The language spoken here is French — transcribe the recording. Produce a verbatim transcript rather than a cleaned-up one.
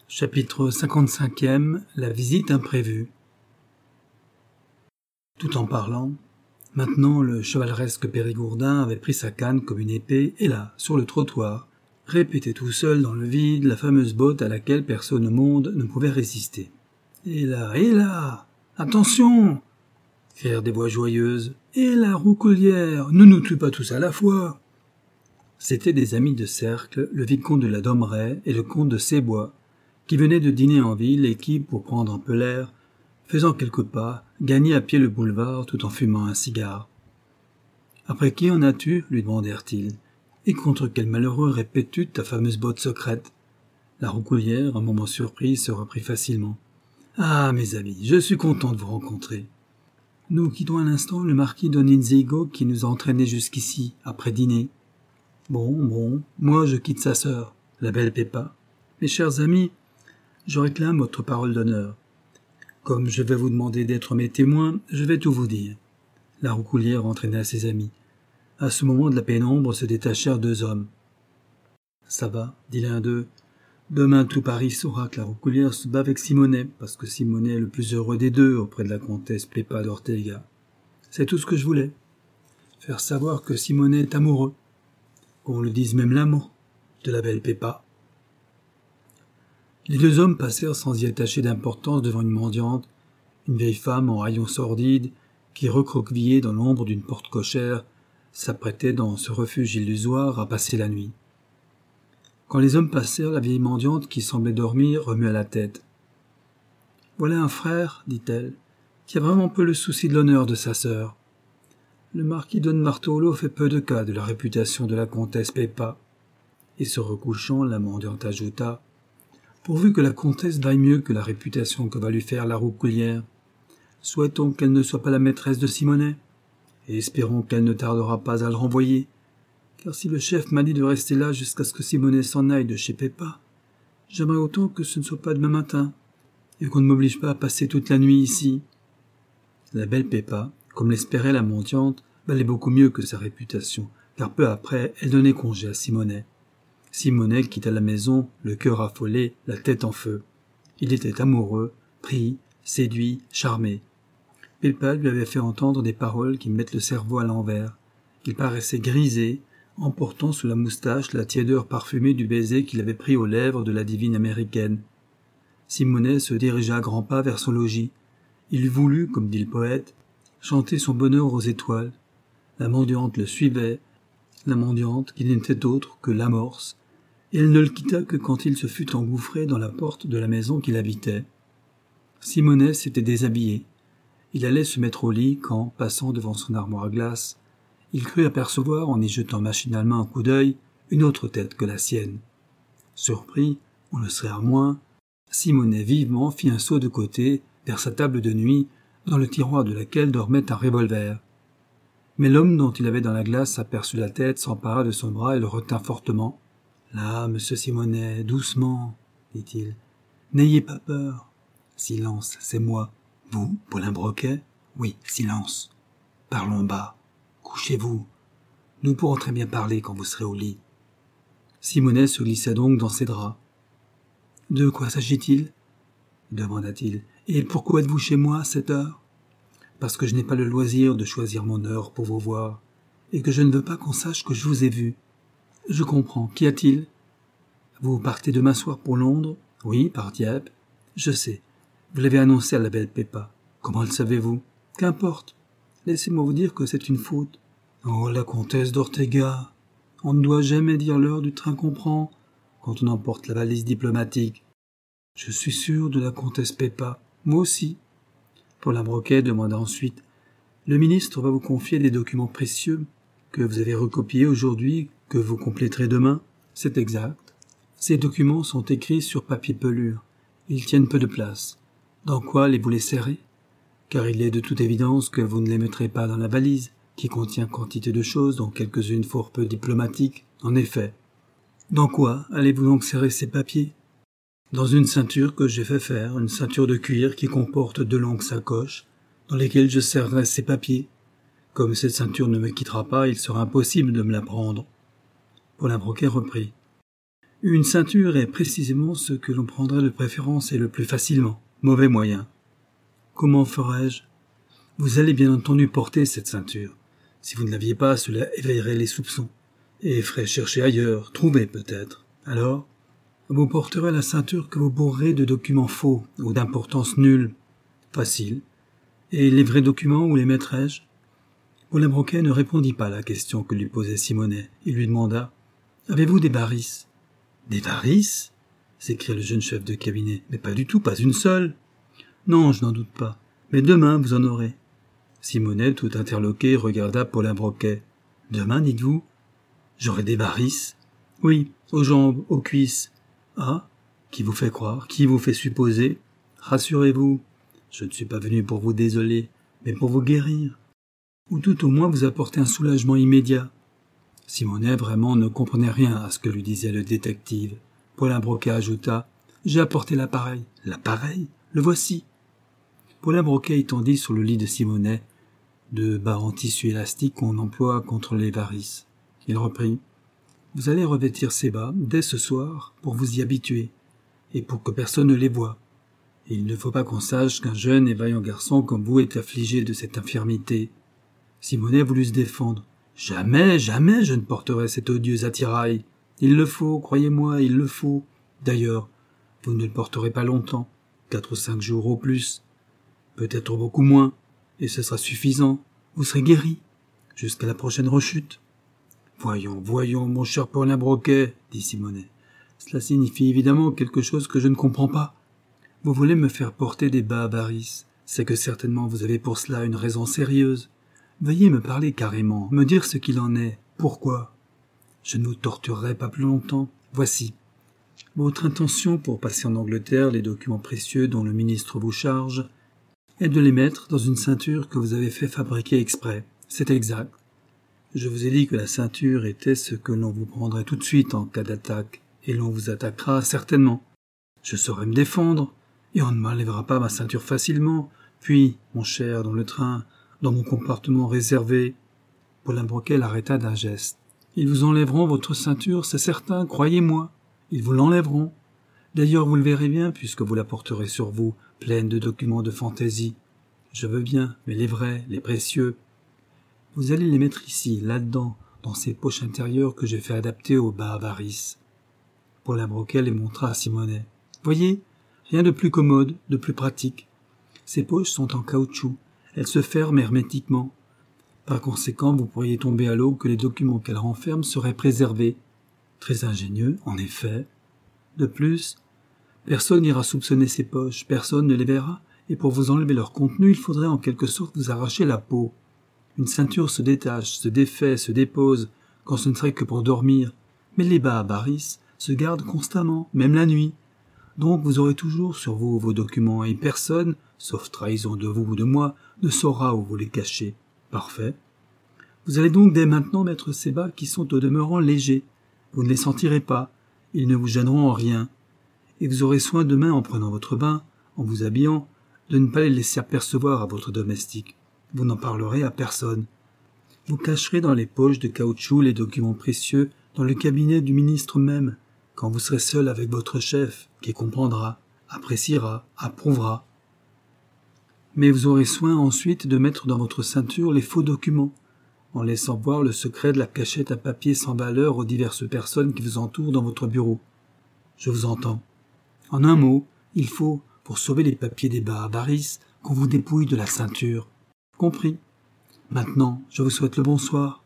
Chapitre cinquante-cinquième. La visite imprévue. Tout en parlant, maintenant le chevaleresque Périgourdin avait pris sa canne comme une épée et là, sur le trottoir, répétait tout seul dans le vide la fameuse botte à laquelle personne au monde ne pouvait résister. « Et là, et là, attention !» crièrent des voix joyeuses. « Et la roucoulière, ne nous tue pas tous à la fois !» C'étaient des amis de cercle, le vicomte de la Dommeraye et le comte de Sébois, qui venaient de dîner en ville et qui, pour prendre un peu l'air, faisant quelques pas, gagnaient à pied le boulevard tout en fumant un cigare. « Après qui en as-tu » lui demandèrent-ils. « Et contre quel malheureux répètes-tu ta fameuse botte secrète ?» La roucoulière, un moment surprise, se reprit facilement. « Ah, mes amis, je suis content de vous rencontrer. Nous quittons à l'instant le marquis d'Onizigo qui nous a entraînés jusqu'ici, après dîner. Bon, bon, moi je quitte sa sœur, la belle Pépa. Mes chers amis, je réclame votre parole d'honneur. Comme je vais vous demander d'être mes témoins, je vais tout vous dire. » La roucoulière entraîna ses amis. À ce moment de la pénombre se détachèrent deux hommes. « Ça va, dit l'un d'eux. Demain tout Paris saura que la roucoulière se bat avec Simonet, parce que Simonet est le plus heureux des deux auprès de la comtesse Pépa d'Ortega. C'est tout ce que je voulais. Faire savoir que Simonet est amoureux. Qu'on le dise même l'amant de la belle Pépa. » Les deux hommes passèrent sans y attacher d'importance devant une mendiante, une vieille femme en haillons sordides, qui, recroquevillée dans l'ombre d'une porte cochère, s'apprêtait dans ce refuge illusoire à passer la nuit. Quand les hommes passèrent, la vieille mendiante, qui semblait dormir, remua la tête. « Voilà un frère, dit-elle, qui a vraiment peu le souci de l'honneur de sa sœur. Le marquis Don Martolo fait peu de cas de la réputation de la comtesse Pépa. » Et se recouchant, la mendiante ajouta « Pourvu que la comtesse vaille mieux que la réputation que va lui faire la roucoulière, souhaitons qu'elle ne soit pas la maîtresse de Simonet, et espérons qu'elle ne tardera pas à le renvoyer, car si le chef m'a dit de rester là jusqu'à ce que Simonet s'en aille de chez Pépa, j'aimerais autant que ce ne soit pas demain matin, et qu'on ne m'oblige pas à passer toute la nuit ici. » La belle Pépa, comme l'espérait la mendiante, valait beaucoup mieux que sa réputation, car peu après, elle donnait congé à Simonet. Simonet quitta la maison, le cœur affolé, la tête en feu. Il était amoureux, pris, séduit, charmé. Pépa lui avait fait entendre des paroles qui mettent le cerveau à l'envers. Il paraissait grisé, emportant sous la moustache la tiédeur parfumée du baiser qu'il avait pris aux lèvres de la divine américaine. Simonet se dirigea à grands pas vers son logis. Il voulut, comme dit le poète, chanter son bonheur aux étoiles. La mendiante le suivait, la mendiante qui n'était autre que l'amorce, et elle ne le quitta que quand il se fut engouffré dans la porte de la maison qu'il habitait. Simonet s'était déshabillé. Il allait se mettre au lit quand, passant devant son armoire à glace, il crut apercevoir, en y jetant machinalement un coup d'œil, une autre tête que la sienne. Surpris, on le serait à moins, Simonet vivement fit un saut de côté vers sa table de nuit, dans le tiroir de laquelle dormait un revolver. Mais l'homme dont il avait dans la glace aperçut la tête, s'empara de son bras et le retint fortement. « Là, monsieur Simonet, doucement, dit-il. N'ayez pas peur. Silence, c'est moi. Vous, Paulin Broquet ? Oui, silence. Parlons bas. Couchez-vous. Nous pourrons très bien parler quand vous serez au lit. » Simonet se glissa donc dans ses draps. « De quoi s'agit-il » demanda-t-il. « Et pourquoi êtes-vous chez moi à cette heure ?»« Parce que je n'ai pas le loisir de choisir mon heure pour vous voir, et que je ne veux pas qu'on sache que je vous ai vu. »« Je comprends. Qu'y a-t-il ?»« Vous partez demain soir pour Londres ?»« Oui, par Dieppe. »« Je sais. Vous l'avez annoncé à la belle Pépa. Comment le savez-vous ?»« Qu'importe. Laissez-moi vous dire que c'est une faute. »« Oh, la comtesse d'Ortega. On ne doit jamais dire l'heure du train qu'on prend quand on emporte la valise diplomatique. Je suis sûr de la comtesse Pépa. Moi aussi. » Paulin Broquet demanda ensuite « Le ministre va vous confier des documents précieux que vous avez recopiés aujourd'hui, que vous compléterez demain ?» ?»« C'est exact. Ces documents sont écrits sur papier pelure. Ils tiennent peu de place. Dans quoi les vous les serrez ? Car il est de toute évidence que vous ne les mettrez pas dans la valise, qui contient quantité de choses, dont quelques-unes fort peu diplomatiques. En effet. Dans quoi allez-vous donc serrer ces papiers ? Dans une ceinture que j'ai fait faire, une ceinture de cuir qui comporte deux longues sacoches, dans lesquelles je serrerai ces papiers. Comme cette ceinture ne me quittera pas, il sera impossible de me la prendre. » Paulin Broquet reprit. « Une ceinture est précisément ce que l'on prendrait de préférence et le plus facilement. Mauvais moyen. Comment ferais-je ? Vous allez bien entendu porter cette ceinture. Si vous ne l'aviez pas, cela éveillerait les soupçons et ferait chercher ailleurs, trouver peut-être. Alors, vous porterez la ceinture que vous bourrez de documents faux ou d'importance nulle. Facile. Et les vrais documents, où les mettrais-je ? Bolingbroquet ne répondit pas à la question que lui posait Simonet. Il lui demanda « Avez-vous des varices ?»« Des varices ?» s'écria le jeune chef de cabinet. « Mais pas du tout, pas une seule. »« Non, je n'en doute pas. Mais demain, vous en aurez. » Simonet, tout interloqué, regarda Bolingbroquet. « Demain, dites-vous ? J'aurai des varices ? » ?»« Oui, aux jambes, aux cuisses. »« Ah ? Qui vous fait croire ? Qui vous fait supposer ? Rassurez-vous, je ne suis pas venu pour vous désoler, mais pour vous guérir. Ou tout au moins vous apporter un soulagement immédiat. » Simonet vraiment ne comprenait rien à ce que lui disait le détective. Bolingbroquet ajouta « J'ai apporté l'appareil. »« L'appareil ? Le voici. » Bolingbroquet étendit sur le lit de Simonet de bas en tissu élastique qu'on emploie contre les varices. Il reprit « Vous allez revêtir ces bas dès ce soir pour vous y habituer, et pour que personne ne les voie. Et il ne faut pas qu'on sache qu'un jeune et vaillant garçon comme vous est affligé de cette infirmité. » Simonet voulut se défendre. « Jamais, jamais je ne porterai cet odieux attirail. Il le faut, croyez-moi, il le faut. D'ailleurs, vous ne le porterez pas longtemps, quatre ou cinq jours au plus. Peut-être beaucoup moins, et ce sera suffisant. Vous serez guéri, jusqu'à la prochaine rechute. »« Voyons, voyons, mon cher Bolingbroquet, dit Simonet. Cela signifie évidemment quelque chose que je ne comprends pas. Vous voulez me faire porter des bas à varices. C'est que certainement vous avez pour cela une raison sérieuse. Veuillez me parler carrément, me dire ce qu'il en est. Pourquoi ? Je ne vous torturerai pas plus longtemps. Voici. Votre intention pour passer en Angleterre les documents précieux dont le ministre vous charge est de les mettre dans une ceinture que vous avez fait fabriquer exprès. C'est exact. Je vous ai dit que la ceinture était ce que l'on vous prendrait tout de suite en cas d'attaque, et l'on vous attaquera certainement. Je saurai me défendre, et on ne m'enlèvera pas ma ceinture facilement. Puis, mon cher, dans le train, dans mon compartiment réservé. Bolingbroquet l'arrêta d'un geste. Ils vous enlèveront votre ceinture, c'est certain, croyez-moi. Ils vous l'enlèveront. D'ailleurs, vous le verrez bien, puisque vous la porterez sur vous, pleine de documents de fantaisie. Je veux bien, mais les vrais, les précieux. Vous allez les mettre ici, là-dedans, dans ces poches intérieures que j'ai fait adapter aux bas à varices. Bolingbroquet les montra à Simonet. Voyez, rien de plus commode, de plus pratique. Ces poches sont en caoutchouc. Elles se ferment hermétiquement. Par conséquent, vous pourriez tomber à l'eau que les documents qu'elles renferment seraient préservés. Très ingénieux, en effet. De plus, personne n'ira soupçonner ces poches, personne ne les verra, et pour vous enlever leur contenu, il faudrait en quelque sorte vous arracher la peau. Une ceinture se détache, se défait, se dépose, quand ce ne serait que pour dormir, mais les bas à varices se gardent constamment, même la nuit. Donc vous aurez toujours sur vous vos documents, et personne, sauf trahison de vous ou de moi, ne saura où vous les cachez. Parfait. Vous allez donc dès maintenant mettre ces bas qui sont au demeurant légers. Vous ne les sentirez pas, ils ne vous gêneront en rien. Et vous aurez soin demain, en prenant votre bain, en vous habillant, de ne pas les laisser apercevoir à votre domestique. Vous n'en parlerez à personne. Vous cacherez dans les poches de caoutchouc les documents précieux dans le cabinet du ministre même, quand vous serez seul avec votre chef, qui comprendra, appréciera, approuvera. Mais vous aurez soin ensuite de mettre dans votre ceinture les faux documents, en laissant voir le secret de la cachette à papier sans valeur aux diverses personnes qui vous entourent dans votre bureau. Je vous entends. En un mot, il faut, pour sauver les papiers des bas à varices, qu'on vous dépouille de la ceinture. Compris. Maintenant, je vous souhaite le bonsoir.